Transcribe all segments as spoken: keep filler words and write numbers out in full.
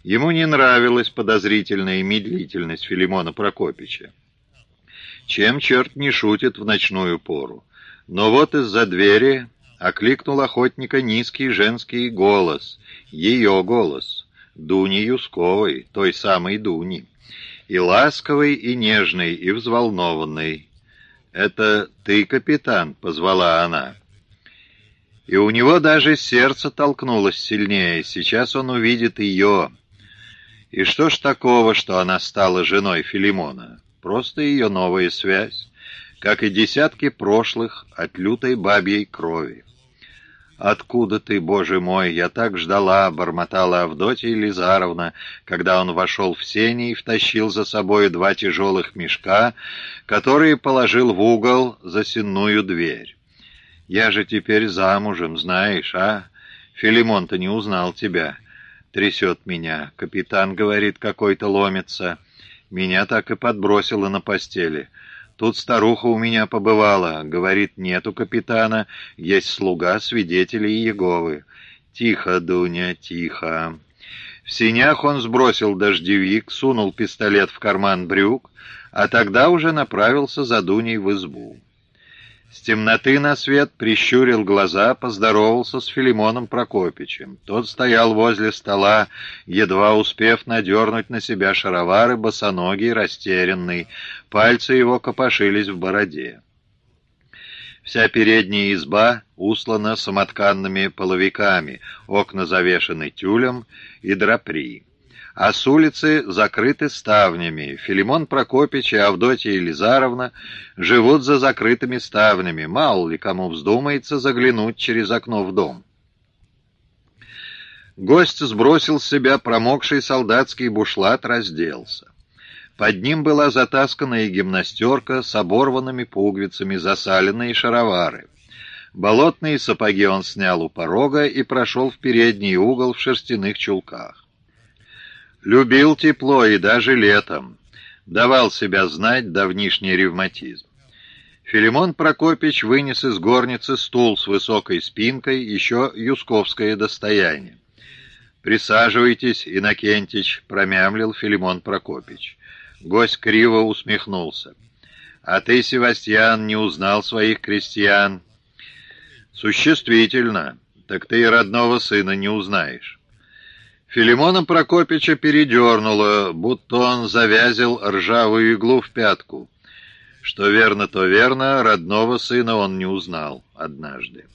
Ему не нравилась подозрительная медлительность Филимона Прокопича. Чем черт не шутит в ночную пору? Но вот из-за двери окликнул охотника низкий женский голос, ее голос, Дуни Юсковой, той самой Дуни, и ласковый, и нежный, и взволнованный. «Это ты, капитан?» — позвала она. И у него даже сердце толкнулось сильнее, сейчас он увидит ее. И что ж такого, что она стала женой Филимона? Просто ее новая связь, как и десятки прошлых от лютой бабьей крови. «Откуда ты, Боже мой, я так ждала!» — бормотала Авдотья Елизаровна, когда он вошел в сени и втащил за собой два тяжелых мешка, которые положил в угол за сенную дверь. «Я же теперь замужем, знаешь, а? Филимон-то не узнал тебя. Трясет меня. Капитан, говорит, какой-то ломится. Меня так и подбросило на постели. Тут старуха у меня побывала. Говорит, нету капитана, есть слуга свидетелей Иеговы. Тихо, Дуня, тихо». В сенях он сбросил дождевик, сунул пистолет в карман брюк, а тогда уже направился за Дуней в избу. С темноты на свет прищурил глаза, поздоровался с Филимоном Прокопичем. Тот стоял возле стола, едва успев надернуть на себя шаровары, босоногий, растерянный. Пальцы его копошились в бороде. Вся передняя изба услана самотканными половиками, окна завешаны тюлем и драпри. А с улицы закрыты ставнями. Филимон Прокопич и Авдотья Елизаровна живут за закрытыми ставнями. Мало ли кому вздумается заглянуть через окно в дом. Гость сбросил с себя промокший солдатский бушлат, разделся. Под ним была затасканная гимнастерка с оборванными пуговицами, засаленные шаровары. Болотные сапоги он снял у порога и прошел в передний угол в шерстяных чулках. Любил тепло и даже летом. Давал себя знать давнишний ревматизм. Филимон Прокопич вынес из горницы стул с высокой спинкой, еще юсковское достояние. «Присаживайтесь, Иннокентич», — промямлил Филимон Прокопич. Гость криво усмехнулся. «А ты, Севастьян, не узнал своих крестьян?» «Существительно. Так ты и родного сына не узнаешь». Филимона Прокопича передернуло, будто он завязил ржавую иглу в пятку. Что верно, то верно, родного сына он не узнал однажды.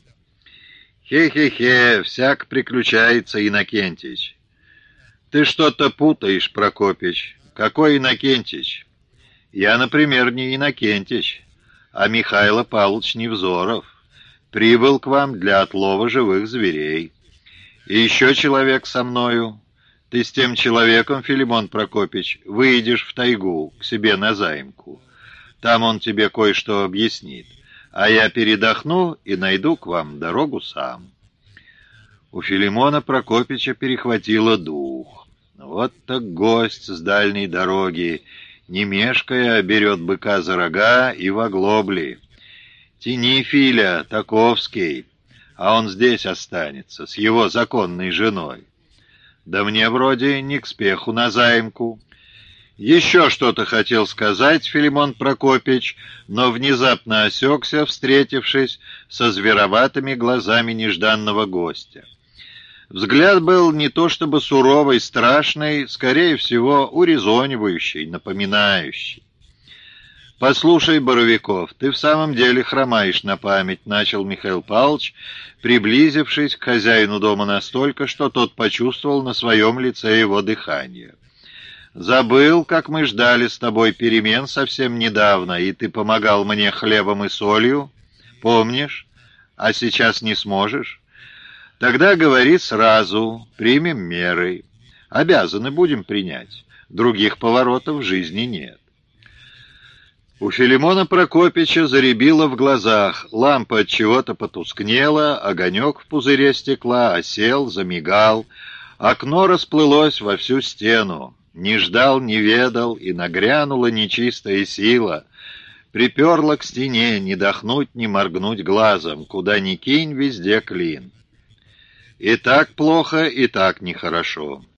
«Хе-хе-хе, всяк приключается, Иннокентич». «Ты что-то путаешь, Прокопич. Какой Иннокентич?» «Я, например, не Иннокентич, а Михайло Павлович Невзоров. Прибыл к вам для отлова живых зверей. И еще человек со мною. Ты с тем человеком, Филимон Прокопич, выйдешь в тайгу к себе на заимку. Там он тебе кое-что объяснит. А я передохну и найду к вам дорогу сам». У Филимона Прокопича перехватило дух. Вот так гость с дальней дороги, не мешкая, берет быка за рога и в оглобли. «Тяни, Филя, таковский, а он здесь останется, с его законной женой. Да мне вроде не к спеху на заимку». Еще что-то хотел сказать Филимон Прокопич, но внезапно осекся, встретившись со звероватыми глазами нежданного гостя. Взгляд был не то чтобы суровый, страшный, скорее всего, урезонивающий, напоминающий. «Послушай, Боровиков, ты в самом деле хромаешь на память», — начал Михаил Павлович, приблизившись к хозяину дома настолько, что тот почувствовал на своем лице его дыхание. «Забыл, как мы ждали с тобой перемен совсем недавно, и ты помогал мне хлебом и солью? Помнишь? А сейчас не сможешь? Тогда говори сразу, примем меры. Обязаны будем принять. Других поворотов в жизни нет». У Филимона Прокопича зарябило в глазах, лампа от чего-то потускнела, огонек в пузыре стекла осел, замигал, окно расплылось во всю стену. Не ждал, не ведал, и нагрянула нечистая сила. Приперла к стене, не дохнуть, не моргнуть глазом, куда ни кинь, везде клин. И так плохо, и так нехорошо.